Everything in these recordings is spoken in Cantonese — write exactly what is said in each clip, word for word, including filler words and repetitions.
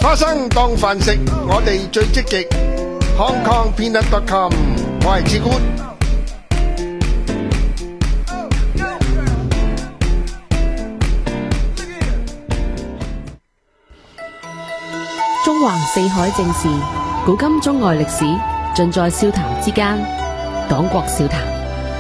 花生當飯食，我哋最積極。Hong Kong Peanut dot com， 我係志官。 中橫四海正事，古今中外歷史，盡在笑談之間。黨國笑談。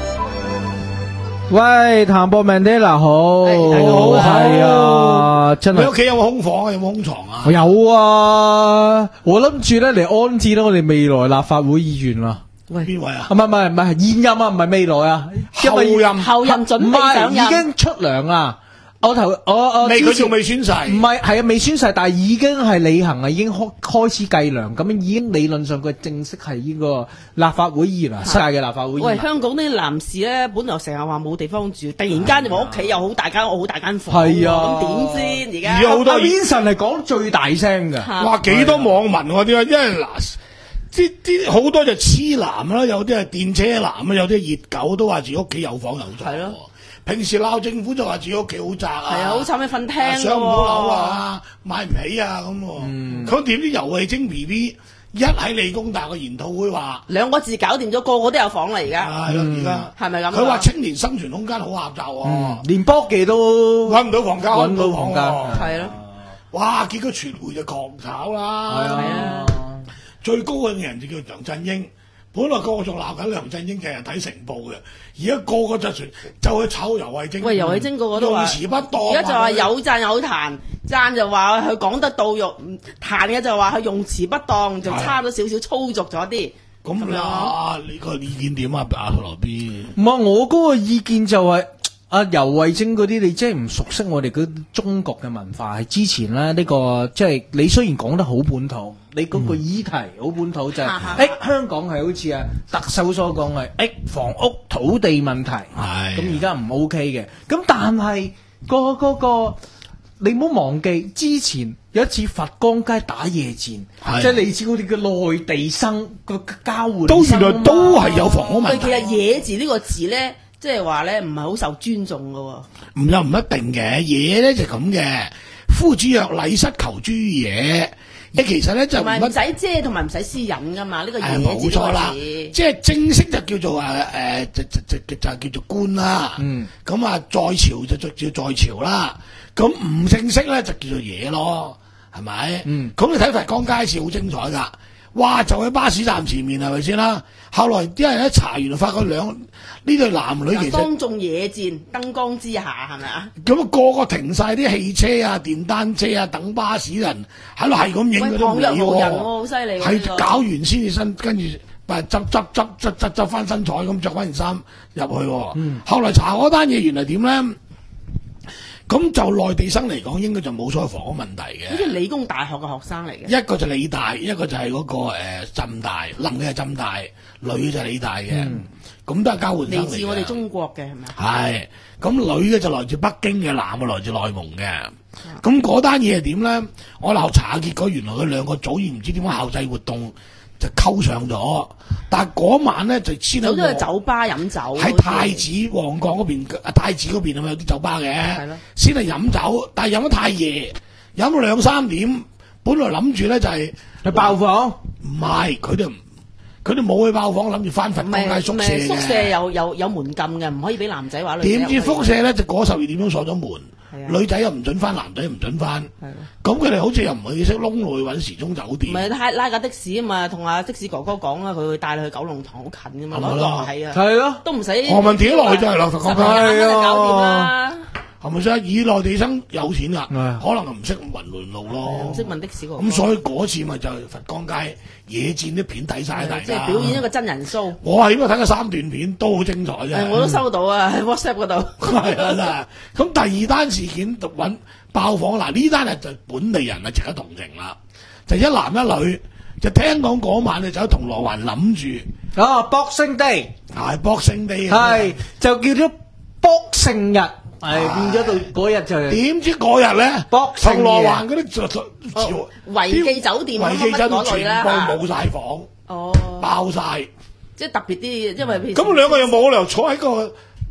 喂，譚博 Mandela 好， 好係啊，真係。 你屋企有冇空房啊？有冇空床啊？ 有啊，我諗住咧嚟安置咧我哋未來立法會議員啦。 喂，邊位啊？ 唔係唔係唔係現任啊，唔係未來啊， 後任後任準備上任， 已經出糧啦。我頭我我未佢仲未宣誓， 唔係係啊未宣誓，但係已經係履行啊，已經開開始計糧，咁已經理論上佢正式係呢個立法會議員啦，新界嘅立法會議員。 喂，香港啲男士咧，本來成日話冇地方住，突然間就話屋企有好大間屋、好大間房， 係啊， 咁點先而家？ 而家好多 Vincent 係講最大聲㗎， 哇幾多網民喎？點解？因為嗱，啲啲好多就痴男啦，有啲係電車男啊，有啲熱狗都話自己屋企有房有床。係咯。平時鬧政府就話自己屋企好窄啊， 係啊，好慘嘅瞓廳上唔到樓啊，買唔起啊咁。咁點知游蕙禎 B B 一喺理工大學研討會話兩個字搞掂咗，個個都有房啦而家。 係咯，而家係咪咁？ 佢話青年生存空間好狹窄喎， 連波記都揾唔到房間， 揾唔到房間， 係咯。 哇！結果傳媒就狂炒啦， 係啊， 最高嘅人就叫梁振英。本來個個仲鬧緊梁振英，日日睇成報嘅，而家個個就傳就去炒游蕙禎。 喂，游蕙禎個個都話用詞不當， 而家就話有讚有彈，讚就話佢講得到肉，彈嘅就話佢用詞不當，就差咗少少粗俗咗啲。 咁啊，你個意見點啊？阿羅 B？ 唔係我嗰個意見就係、是。阿游蕙禎嗰啲，你真係唔熟悉我哋嗰中國嘅文化。係之前咧，呢、這個即係你雖然講得好本土，你嗰個議題好本土，就係、是、誒、欸、香港係好似啊特首所講係誒房屋土地問題，咁而家唔 OK 嘅。咁但係、那個嗰、那個你唔好忘記，之前有一次佛光街打野戰，即係你知嗰啲嘅內地生個交換， 都原來都係有房屋問題。 其實野字呢個字咧。即係話咧，唔係好受尊重噶喎。 唔又唔一定嘅，嘢咧就咁嘅。夫子曰禮失求諸野，你其實咧就唔唔使遮同埋唔使私隱噶嘛。呢、這個嘢冇錯啦，即係正式就叫做誒誒、呃，就就就就叫做官啦。嗯，咁啊在朝就就叫在朝啦。咁唔正式咧就叫做野咯，係咪？嗯，咁你睇佛光街市好精彩噶。哇！就喺巴士站前面係咪先啦？後來啲人一查，原來發覺兩呢對男女其實當眾野戰，燈光之下係咪啊？ 咁啊個個停晒啲汽車啊、電單車啊，等巴士人喺度係咁影嗰啲片喎，好犀利！ 係搞完先至身，跟住執執執執執執執翻身彩咁着翻件衫入去。嗯，後來查嗰單嘢原來點咧？咁就內地生嚟講，應該就冇所謂房屋問題嘅。 好似理工大學嘅學生嚟嘅， 一個就理大，一個就係嗰、那個誒、呃、浸大，男嘅係浸大，女就係理大嘅。咁、嗯、都係交換生嚟嘅。嚟自我哋中國嘅係咪？ 係，咁女嘅就來自北京嘅，男嘅來自內蒙嘅。咁嗰單嘢係點咧？我鬧查結果，原來佢兩個早已唔知點解校際活動就溝上咗，但係嗰晚咧就先走咗去酒吧飲酒， 喺太子旺角嗰邊，太子嗰邊係咪有啲酒吧嘅？係咯，先係飲酒，但係飲得太夜，飲到兩三點，本來諗住咧就係去爆房， 唔係佢哋，佢哋冇去爆房，諗住翻佛光街宿舍嘅。 宿舍有有有門禁嘅，唔可以俾男仔話女仔。 點知宿舍咧就嗰十二點鐘鎖咗門。女仔又唔准翻，男仔又唔准翻，咁佢哋好似又唔係識窿路去揾時鐘酒店。 唔係拉拉架的士啊嘛，同阿的士哥哥講啦，佢會帶你去九龍塘好近噶嘛，攞落係啊， 係咯， 都唔使。 何文田落去就係落佛光街， 係啊，搞掂啦。 係咪先？以內地生有錢噶，可能唔識雲崙路咯， 唔識問的士哥哥。 咁所以嗰次咪就係佛光街野戰啲片睇晒大家。 即係表演一個真人 show。 我係應該睇過三段片，都好精彩啫。 我都收到啊，喺 WhatsApp 嗰度。 係啊，咁第二單事件就揾爆房嗱，呢單係就本地人啊，值得同情啦。就一男一女，就聽講嗰晚就走喺銅鑼灣諗住啊 Boxing Day， 係 Boxing Day， 係就叫咗 Boxing 日。係變咗到嗰日就點知嗰日咧，銅鑼灣嗰啲就就維記酒店維記酒店全部啦， 冇晒房，哦，爆晒， 即係特別啲，因為咁兩個又冇理由坐喺個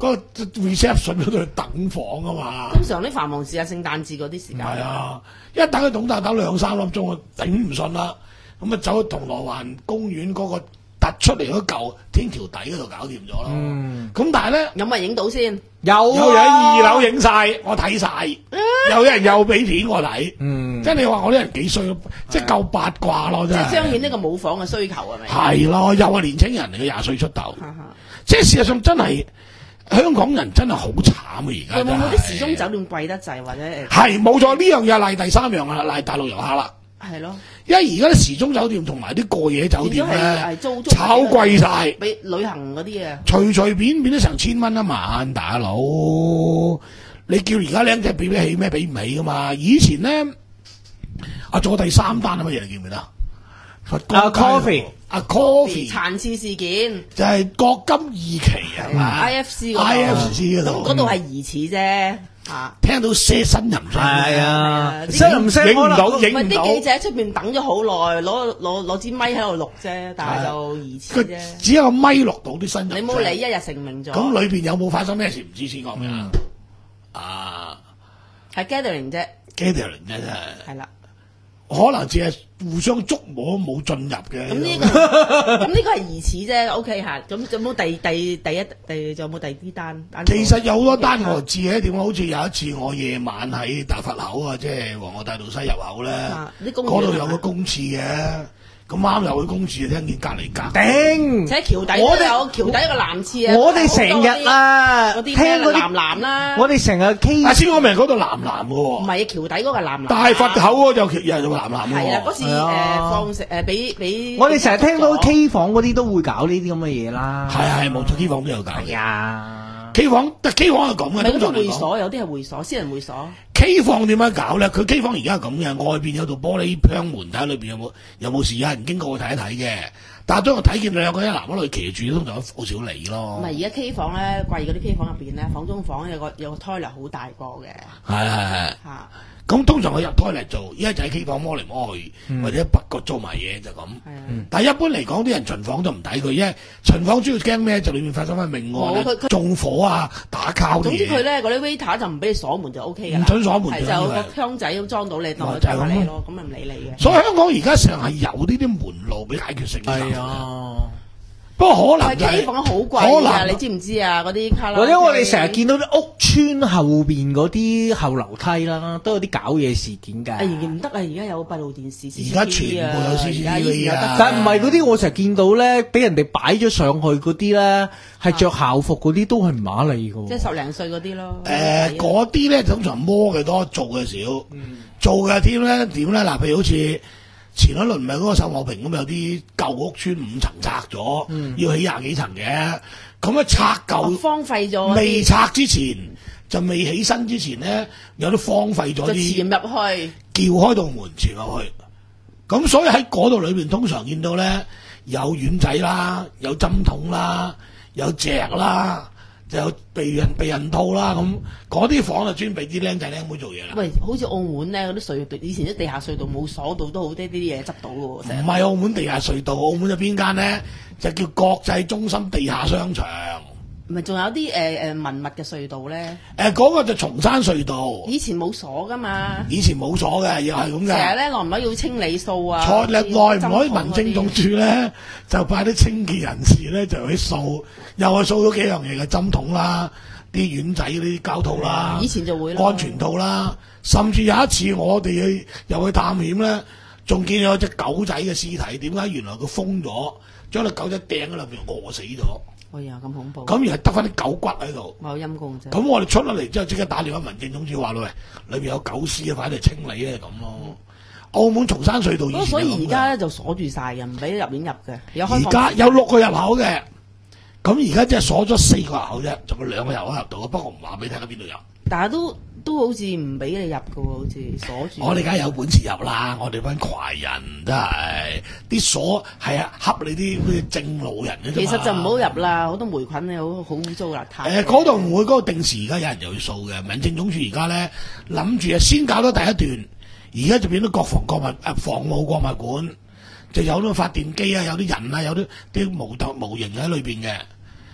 嗰個 reception 嗰度去等房啊嘛。 通常啲繁忙時間，聖誕節嗰啲時間。 係啊，一等佢等等等兩三粒鐘，我頂唔順啦。咁啊走去銅鑼灣公園嗰個突出嚟嗰嚿天橋底嗰度搞掂咗咯。咁、嗯、但係咧， 有冇人影到先？ 有、啊、 有人喺二樓影晒，我睇晒。有人又俾片我睇。嗯，即係你話我啲人幾衰咯，即係夠八卦咯，真係。 即係彰顯呢個冇房嘅需求係咪？ 係咯，又係年青人嚟嘅，廿歲出頭。即係事實上真係香港人真係好慘啊！而家有冇冇啲時鐘酒店貴得滯或者誒？ 係冇錯，呢樣嘢賴第三樣啦，賴大陸遊客啦。 係咯， 因為而家啲時鐘酒店同埋啲過夜酒店咧， 租租炒貴晒， 比旅行嗰啲啊， 隨隨便便都成千蚊一晚，大佬。你叫而家僆仔俾得起咩？俾唔起噶嘛？以前咧，啊做第三單係乜嘢？你記唔記得？ 啊 coffee 啊 coffee 殘次事件就係國金二期係嘛 ？I F C 嗰度 I F C 嗰度， 咁嗰度係疑似啫。啊！ 聽到些呻吟聲， 係啊，呻吟聲影唔到，影唔到。 唔係啲記者喺出邊等咗好耐，攞攞攞支咪喺度錄啫，但係就疑似啫。 只有個咪錄到啲呻吟。 你冇理，一日成名咗。 咁裏邊有冇發生咩事唔知先講咩啊？啊， 係 gathering 啫 ，gathering 啫真係。 係啦。 可能只係互相捉摸冇進入嘅。 咁呢、這個咁呢個係疑似啫 ，OK 嚇。咁有冇第第第一第仲有冇第啲單？ 其實有好多單我知嘅，點解好似有一次我夜晚喺大佛口啊，即係皇后大道西入口咧，嗰度有個公廁嘅。咁啱入去公廁，聽見隔離隔頂， 喺橋底都有橋底一個男廁啊！ 我哋成日啊， 嗰啲聽嗰啲男男啦， 我哋成日 K。 阿先我明嗰度男男嘅喎， 唔係橋底嗰個男男。 大佛口嗰就又係做男男喎。 係啊，嗰次誒放食誒俾俾。 我哋成日聽到 K 房嗰啲都會搞呢啲咁嘅嘢啦。 係係冇錯 ，K 房都有搞嘅。 啊 K 房，但 K 房係咁嘅。 嗰啲會所有啲係會所，私人會所。 K 房點樣搞咧？佢 K 房而家係咁嘅，外邊有道玻璃窗門，睇下裏邊有冇有冇事，有人經過去睇一睇嘅。但係當我睇見兩個一男一女騎住，通常好少理咯。 唔係而家 K 房咧，貴嗰啲 K 房入邊咧，房中房有個有個 toilet 好大個嘅。 係係係。 嚇！ 咁通常我入 toilet 做，依家就喺 K 房摸嚟摸去，嗯、或者北角做埋嘢就咁。嗯、但係一般嚟講，啲人巡房都唔抵佢，因為巡房主要驚咩？就裏面發生翻命案、縱火啊、打交啲嘢。總之佢咧嗰啲 waiter 就唔俾你鎖門就 O K 㗎啦。 唔準鎖門係就有個窗仔咁裝到你，當佢就係你咯，咁咪唔理你嘅。 所以香港而家成日係有呢啲門路俾解決性嘅。係啊。不過可能就係 K 房好貴啊！你知唔知啊？嗰啲卡拉或者我哋成日見到啲屋村後邊嗰啲後樓梯啦，都有啲搞嘢事件㗎。 誒唔得啊！而家有閉路電視， 而家全部有 C C T V 啊！ 但係唔係嗰啲，我成日見到咧，俾人哋擺咗上去嗰啲咧，係着校服嗰啲都係唔馬利㗎。 即係十零歲嗰啲咯。 誒嗰啲咧通常摸嘅多，做嘅少。嗯、做嘅添咧點咧？嗱，譬如好似。前一輪咪嗰個秀茂坪咁有啲舊屋村五層拆咗，嗯、要起廿幾層嘅，咁啊拆舊荒廢咗， 未拆之前就未起身之前咧，有啲荒廢咗啲， 潛入去， 撬開道門潛入去，咁所以喺嗰度裏邊通常見到咧有丸仔啦，有針筒啦，有隻啦。就有避孕避孕套啦，咁嗰啲房就專俾啲僆仔僆妹做嘢啦。 喂，好似澳門咧嗰啲隧道，以前啲地下隧道冇鎖到，都好啲啲嘢執到嘅喎。 唔係澳門地下隧道，澳門有邊間咧？就叫國際中心地下商場。 唔係仲有啲誒誒文物嘅隧道咧？ 誒嗰、呃嗰個就松山隧道。 以前冇鎖噶嘛？ 以前冇鎖嘅，又係咁嘅。 成日咧，耐唔耐要清理數啊？ 錯日耐唔可以民政總署咧，就派啲清潔人士咧就去掃，又係掃咗幾樣嘢嘅針筒啦、啲丸仔嗰啲膠套啦。 以前就會啦。 安全套啦，甚至有一次我哋去又去探險咧，仲見有隻狗仔嘅屍體。點解？原來佢封咗，將隻狗仔掟喺入邊餓死咗。 哎呀，咁恐怖！ 咁而係得翻啲狗骨喺度， 冇陰公啫。 咁我哋出咗嚟之後，即刻打電話民政總署話喂，裏邊有狗屍啊，快啲嚟清理咧咁咯。嗯、澳門松山隧道以前所以而家咧就鎖住晒嘅，唔俾入面入嘅。有開而家有六個入口嘅，咁而家即係鎖咗四個入口啫，仲有兩個入口入到。不過唔話俾你聽喺邊度入。 但係都都好似唔俾你入嘅喎，好似鎖住。 我哋梗係有本事入啦，我哋班快人真係啲鎖係啊，恰你啲好似正路人嘅啫嘛。 其實就唔好入啦，好多霉菌咧，好好污糟邋遢。 誒，嗰度唔會嗰個定時，而家有人就去掃嘅。民政總署而家咧諗住啊，先搞咗第一段，而家就變咗國防國物誒防務博物館，就有啲發電機啊，有啲人啊，有啲啲模特模型喺裏邊嘅。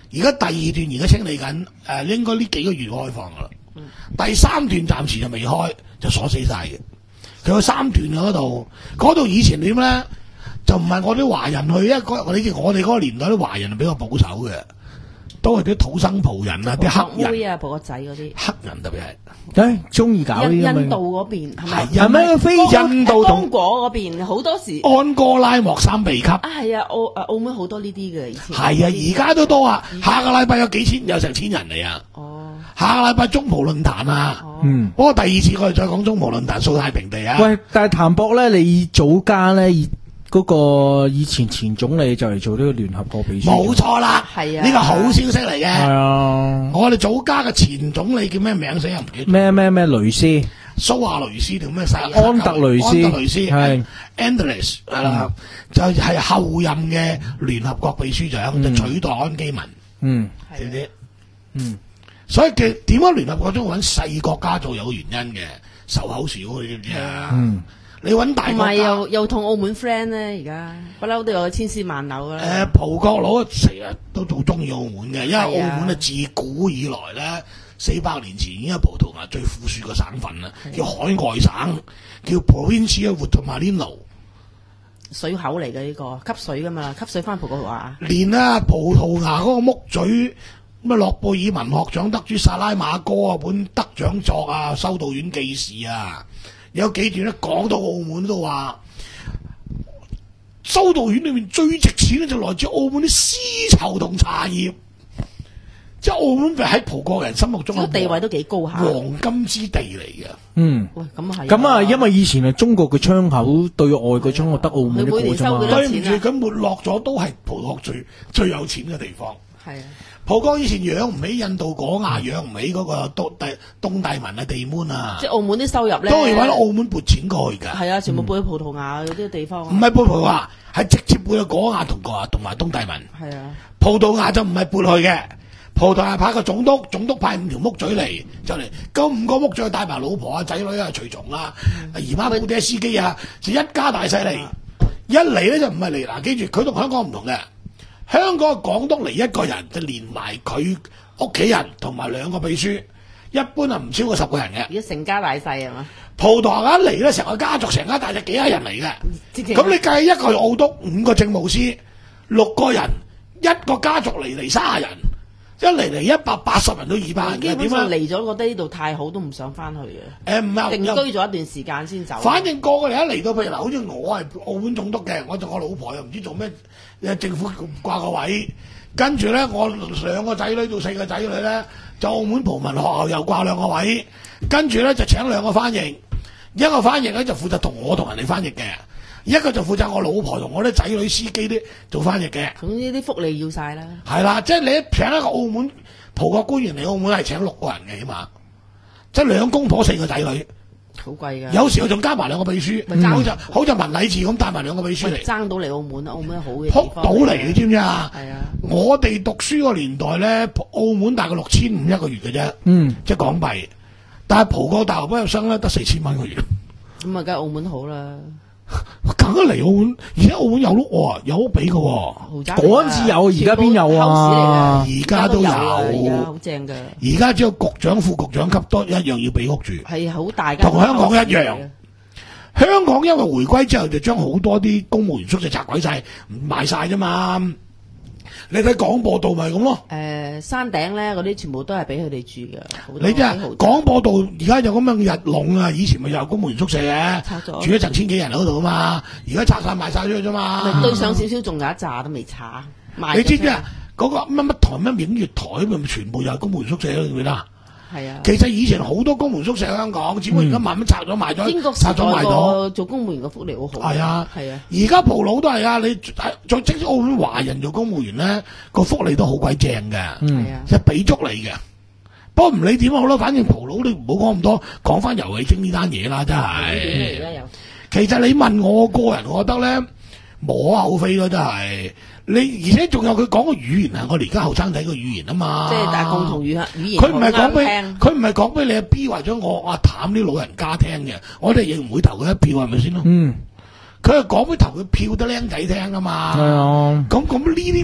而家第二段而家清理緊，誒、呃、應該呢幾個月開放噶啦。嗯、第三段暫時就未開，就鎖死晒嘅。佢有三段嗰度，嗰度以前點咧？就唔係我啲華人去，因為嗰你知我哋嗰個年代啲華人比較保守嘅，都係啲土生葡人啊，啲黑人啊，葡國仔嗰啲黑人特別係， 誒中意搞呢啲咁嘅印度嗰邊係咪？ 係咩？非印度同剛果嗰邊好多時安哥拉莫三鼻級啊，係啊，澳誒澳門好多呢啲嘅以前。 係啊，而家都多啊！下個禮拜有幾千，有成千人嚟啊！ 哦， 下個禮拜中葡論壇啊， 嗯， 不過第二次我哋再講中葡論壇掃太平地啊。 喂，但係譚博咧，你祖家咧，嗰個以前前總理就嚟做呢個聯合國秘書， 冇錯啦， 係啊， 呢個好消息嚟嘅。 係啊， 我哋祖家嘅前總理叫咩名死又唔記得。 咩咩咩雷斯， 蘇亞雷斯定咩晒？ 安特雷斯， 安特雷斯係 Andres 係啦，就係後任嘅聯合國秘書長，就取代安基文。 嗯， 知唔知？ 嗯， 所以嘅點解聯合國中揾細國家做有原因嘅，仇口少，你知唔知啊？ 嗯。 你揾大國家， 唔係又又同澳門 friend 咧，而家不嬲都有千絲萬縷啦。 誒，葡國佬成日都好中意澳門嘅，因為澳門啊自古以來咧，四百年前已經係葡萄牙最富庶嘅省份啦，叫海外省，叫 Provincia Vanuatu， 水口嚟嘅呢個，吸水噶嘛，吸水翻葡萄牙。 連啊葡萄牙嗰個木嘴咩諾貝爾文學獎得主薩拉馬哥啊本得獎作啊《修道院記事》啊。有幾段咧講到澳門都話，修道院裏面最值錢咧就來自澳門啲絲綢同茶葉，即係澳門喺葡國人心目中嘅地位都幾高下， 黃金之地嚟嘅。 嗯， 喂，咁係咁啊，因為以前係中國嘅窗口對外嘅窗口得澳門一個啫嘛。 對唔住，佢沒落咗都係葡國最最有錢嘅地方。 係啊。 葡國以前養唔起印度果芽，養唔起嗰個東大東大文啊地門啊， 即係澳門啲收入咧， 都係揾澳門撥錢過去㗎。 係啊，全部撥去葡萄牙嗰啲地方。 唔係撥葡萄牙，係直接撥去果芽同個同埋東大文。 係啊， 葡萄牙就唔係撥去嘅，葡萄牙派個總督，總督派五條木嘴嚟就嚟，咁五個木嘴帶埋老婆啊、仔女啊、隨從啊、姨媽姑爹司機啊，就一家大細嚟。一嚟咧就唔係嚟嗱，記住佢同香港唔同嘅。香港嘅港督嚟一個人就連埋佢屋企人同埋兩個秘書，一般係唔超過十個人嘅。 而家成家大細係嘛？ 葡萄牙一嚟咧，成個家族成家大細幾廿人嚟嘅。咁你計一個澳督，五個政務司，六個人，一個家族嚟嚟卅人，一嚟嚟一百八十人到二百人嘅。 基本上點嚟咗覺得呢度太好，都唔想翻去嘅。 誒唔係定居咗一段時間先走。 反正個個嚟一嚟到，譬如嗱，好似我係澳門總督嘅，我就我老婆又唔知做咩。政府掛個位，跟住咧我兩個仔女到四個仔女咧，就澳門葡文學校又掛兩個位，跟住咧就請兩個翻譯，一個翻譯咧就負責同我同人哋翻譯嘅，一個就負責我老婆同我啲仔女司機啲做翻譯嘅。 總之啲福利要晒啦。 係啦，即係你一請一個澳門葡國官員嚟澳門係請六個人嘅起碼，即係兩公婆四個仔女。 好貴㗎， 有時我仲加埋兩個秘書， 嗯、 好似好似文禮治咁帶埋兩個秘書嚟， 爭到嚟澳門，澳門好嘅撲到嚟，你知唔知啊？ 係啊， 我哋讀書個年代咧，澳門大概六千五一個月嘅啫， 嗯， 即係港幣。但係葡國大學畢業生咧得四千蚊一個月。 咁啊，梗係澳門好啦。 梗係嚟澳門，而且澳門有屋喎，有屋俾嘅喎。 嗰陣時有，而家邊有啊？ 而家都有， 而家好正㗎。 而家只有局長、副局長級都一樣要俾屋住， 係好大間， 同香港一樣。香港因為回歸之後就將好多啲公務員宿舍拆鬼晒，賣晒啫嘛。你睇廣播道咪咁咯？ 誒、呃，山頂咧嗰啲全部都係俾佢哋住嘅。 你即係廣播道而家有咁樣日籠啊！以前咪有公務員宿舍嘅，住一層千幾人喺度啊嘛。而家拆晒賣晒咗啫嘛。 對上少少仲有一紮都未拆。 你知唔知啊？嗰、那個乜乜台乜影月台咪全部又係公務員宿舍咯，記唔記得啊？係啊，其實以前好多公務員宿舍喺香港，只不過而家慢慢拆咗賣咗，拆咗賣咗。做公務員嘅福利好好。係啊，係啊。而家葡佬都係啊，你再即使澳門華人做公務員咧，個福利都好鬼正嘅，係啊，即係俾足你嘅。不過唔理點好啦，反正葡佬你唔好講咁多，講翻游蕙禎呢單嘢啦，真係。其實你問我個人，我覺得咧無可厚非咯，真係。你而且仲有佢講個語言係我哋而家後生仔個語言啊嘛，即係大共同語言語言。佢唔係講俾佢唔係講俾你阿 B 或者我阿譚啲老人家聽嘅，我哋亦唔會投佢一票係咪先咯？嗯，佢係講俾投佢票得僆仔聽啊嘛。係啊。咁咁呢啲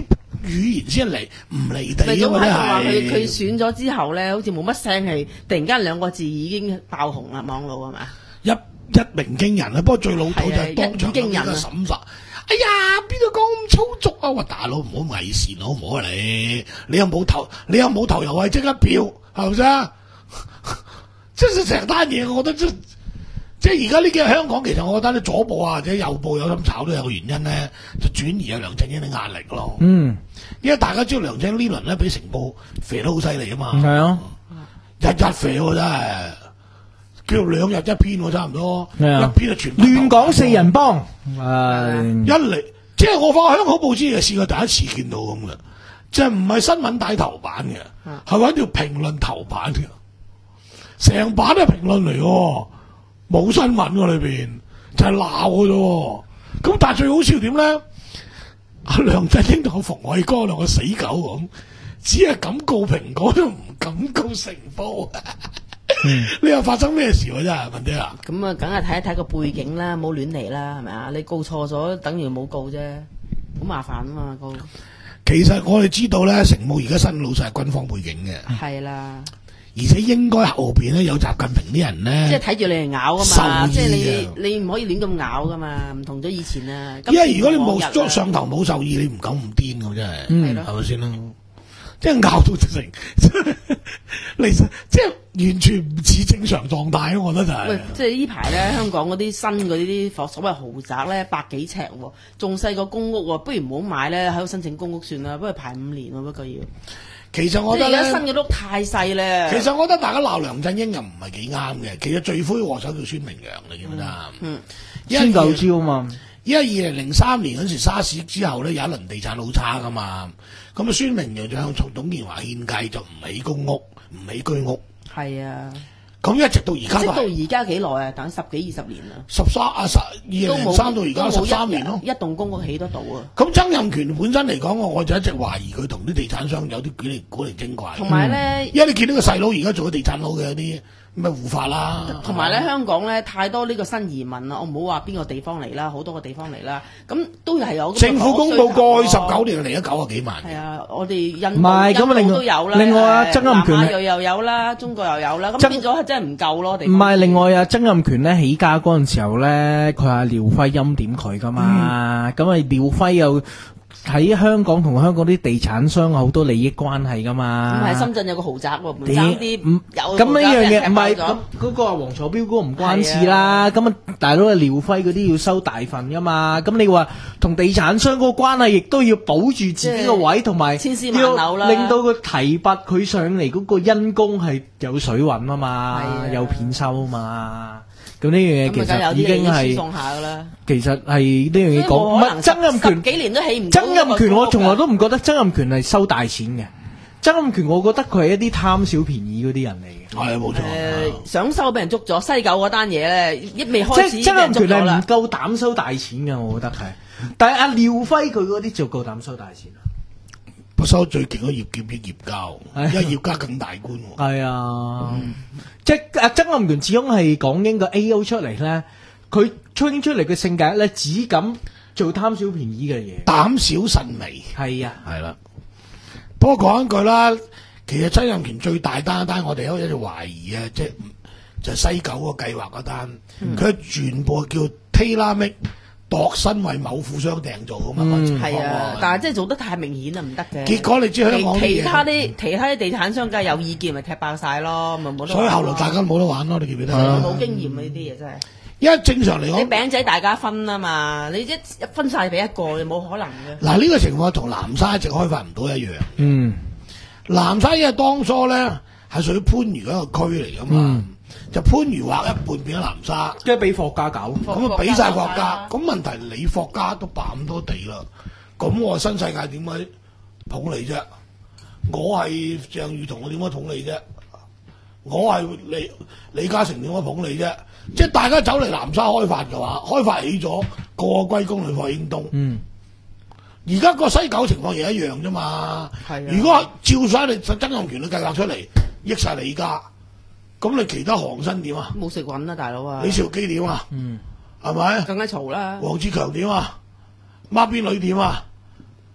語言先離唔離地咪啊嘛，真總係話佢係。 佢選咗之後咧，好似冇乜聲氣，突然間兩個字已經爆紅啦，網絡係嘛？ 一一鳴驚人啊！不過最老土就係當場有呢個係啊一語驚人啊審查。哎呀，邊度講咁粗俗啊？喂，大佬唔好偽善好唔好啊你？你又冇投，你又冇投又係即刻票，係咪先？即係成單嘢，我覺得即即係而家呢幾日香港，其實我覺得咧左部啊或者右部有心炒都有個原因咧，就轉移有梁振英啲壓力咯。 嗯， 因為大家知道梁振英呢輪咧俾成報肥得好犀利啊嘛， 係啊， 日日肥喎真係。叫兩日一篇喎，差唔多， 係啊一篇就全部亂講四人幫，誒一嚟，即係我發香港報紙嘅試過第一次見到咁嘅，即係唔係新聞帶頭版嘅，係揾條評論頭版嘅，成版都係評論嚟喎，冇新聞喎裏邊，就係鬧嘅啫喎。咁但係最好笑點咧？阿梁振英同馮偉光兩個死狗咁，只係敢告蘋果都唔敢告成報。嗯、你又發生咩事喎？真係文姐啊！ 咁啊，梗係睇一睇個背景啦，冇亂嚟啦，係咪啊？你告錯咗，等於冇告啫，好麻煩啊嘛告。 其實我哋知道咧，成務而家新老細係軍方背景嘅， 係啦， 而且應該後邊咧有習近平啲人咧， 即係睇住你嚟咬噶嘛， 受意即係嘅你你唔可以亂咁咬噶嘛，唔同咗以前啊。 因為如果你冇今次往日啊上頭冇受意，你唔敢咁癲㗎真係， 嗯係咪先啦？即係咬到直成，你即係完全唔似正常狀態咯，我覺得就係、 喂，即係呢排咧，香港嗰啲新嗰啲啲所謂豪宅咧，百幾尺喎，仲細過公屋喎，不如唔好買咧，喺度申請公屋算啦，不如排五年喎，不過要。 其實我即係而覺得咧， 家新嘅屋太細咧。 其實我覺得大家鬧梁振英又唔係幾啱嘅。其實罪魁禍首叫孫明揚，你記唔記得啊？ 嗯， 先夠招嘛。 因為二零零三年嗰時沙士之後咧，有一輪地產好差噶嘛，咁啊孫明揚就向董建華獻計，就唔起公屋，唔起居屋， 係啊， 咁一直到而家即到都係而家幾耐啊？等十幾二十年啦， 十三啊十二零零三到而家十三年咯。 一棟公屋起得到啊！ 咁曾蔭權本身嚟講，我我就一直懷疑佢同啲地產商有啲古靈古靈精怪。 同埋咧， 因為你見到個細佬而家做咗地產佬嘅有啲咩護法啦， 同埋咧香港咧太多呢個新移民啦，我唔好話邊個地方嚟啦，好多個地方嚟啦，咁都係有政府公佈過去十九年。 年嚟咗九啊幾萬。 係啊，我哋印唔係咁啊另外印度都有啦， 另外啊誒曾蔭權南亞又又有啦，中國又有啦，咁曾變咗係真係唔夠咯。地唔方係，另外啊，曾蔭權咧起家嗰陣時候咧，佢係廖輝欽點佢噶嘛，咁啊廖輝又喺香港同香港啲地產商有好多利益關係噶嘛。 咁喺深圳有個豪宅喎，唔點爭啲唔有咁呢樣嘢唔係咁咁嗰個係黃楚標嗰個唔關事啦。咁啊，大佬啊廖輝嗰啲要收大份噶嘛。咁你話同地產商嗰個關係，亦都要保住自己個位，同埋千絲萬縷啦要令到佢提拔佢上嚟嗰個因公係有水揾啊嘛， 係啊有片收啊嘛。咁呢樣嘢其咁啊， 實已經梗有啲嘢要輸係送下噶啦。 其實係呢樣嘢講，唔冇可能係曾蔭十權。 幾年都起唔到曾嗰個蔭權我從來公屋㗎都唔覺得曾蔭權係收大錢嘅，曾蔭權我覺得佢係一啲貪小便宜嗰啲人嚟嘅。 係冇錯。 誒想收俾人捉咗，西九嗰單嘢咧，一未開始即係已經俾人捉曾蔭權係唔咗啦。 夠膽收大錢嘅，我覺得係。但係阿廖輝佢嗰啲就夠膽收大錢啦。 不收最勁嗰葉劍益葉交， 係因為葉家更大官喎。 係啊，即係阿曾蔭權始終係港英個 A O 出嚟咧，佢吹出嚟嘅性格咧，只敢做貪小便宜嘅嘢。 膽小慎微。 係啊， 係啦。不過講一句啦，其實曾蔭權最大單一單，我哋有一直懷疑啊，即係就係西九個計劃嗰單，佢、嗯、全部叫 tailor-made 度身為某富商訂造噶嘛， 嗯係啊，但係即係做得太明顯啊，唔得嘅。 結果你知香港啲嘢其其他啲其他啲地產商梗係有意見，咪踢爆晒咯，咪冇得玩咯。 所以後來大家冇得玩咯，你記唔記得？ 冇經驗啊呢啲嘢真係。 因為正常嚟你講， 餅仔大家分啊嘛，你一分晒俾一個，你冇可能嘅。 嗱呢個情況同南沙一直開發唔到一樣。 嗯， 南沙因為當初咧係屬於番禺一個區嚟噶嘛， 嗯就番禺劃一半變咗南沙。 即係俾霍家搞。 咁啊，俾晒國家，咁問題你國家都霸咁多地啦，咁我新世界點解捧你啫？我係鄭裕彤，我點解捧你啫？我係李李嘉誠點解捧你啫？即係大家走嚟南沙開發嘅話，開發起咗，個個歸功呂霍英東。 嗯， 而家個西九情況亦一樣啫嘛。 係啊如果照晒你曾蔭權嘅計劃出嚟，益晒你家，咁你其他行新點啊？ 冇食穩啊，大佬啊！ 李兆基點啊？ 嗯， 係咪？ 更加嘈啦。 黃志強點啊？孖邊女點啊？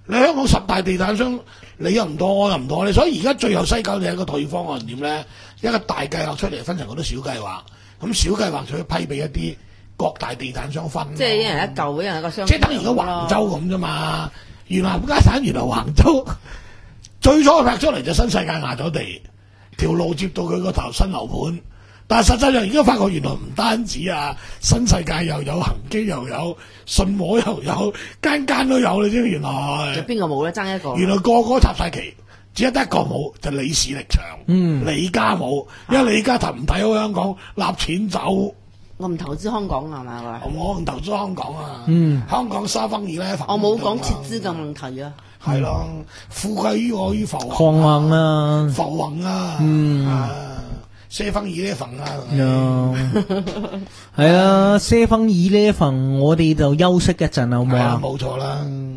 你香港十大地產商，你又唔妥，我又唔妥你，所以而家最後西九你係一個退方案點咧？一個大計劃出嚟，分成好多小計劃，咁小計劃就去批俾一啲各大地產商分。 即係一人一嚿，一人一個商。 即係等於而家橫州咁啫嘛。原來冚家產，原來橫州最初劈出嚟就新世界壓咗地，條路接到佢個頭新樓盤。但係實際上而家發覺原來唔單止啊，新世界又有，恒基又有，信和又有，間間都有，你知唔知原來？ 就邊個冇咧？爭一個。 原來個個插晒旗，只係得一個冇，就李氏力場。嗯，李家冇，因為李家頭唔睇好香港，立錢走。 我唔投資香港係嘛？ 我唔投資香港啊。 嗯， 香港沙分二咧， 我冇講撤資嘅問題啊。 係咯，富貴於我於浮狂橫啊， 浮雲啊。 嗯。 啊四分二呢份啊， 係啊，四分二呢份，我哋就休息一陣好唔好啊？ 冇錯啦。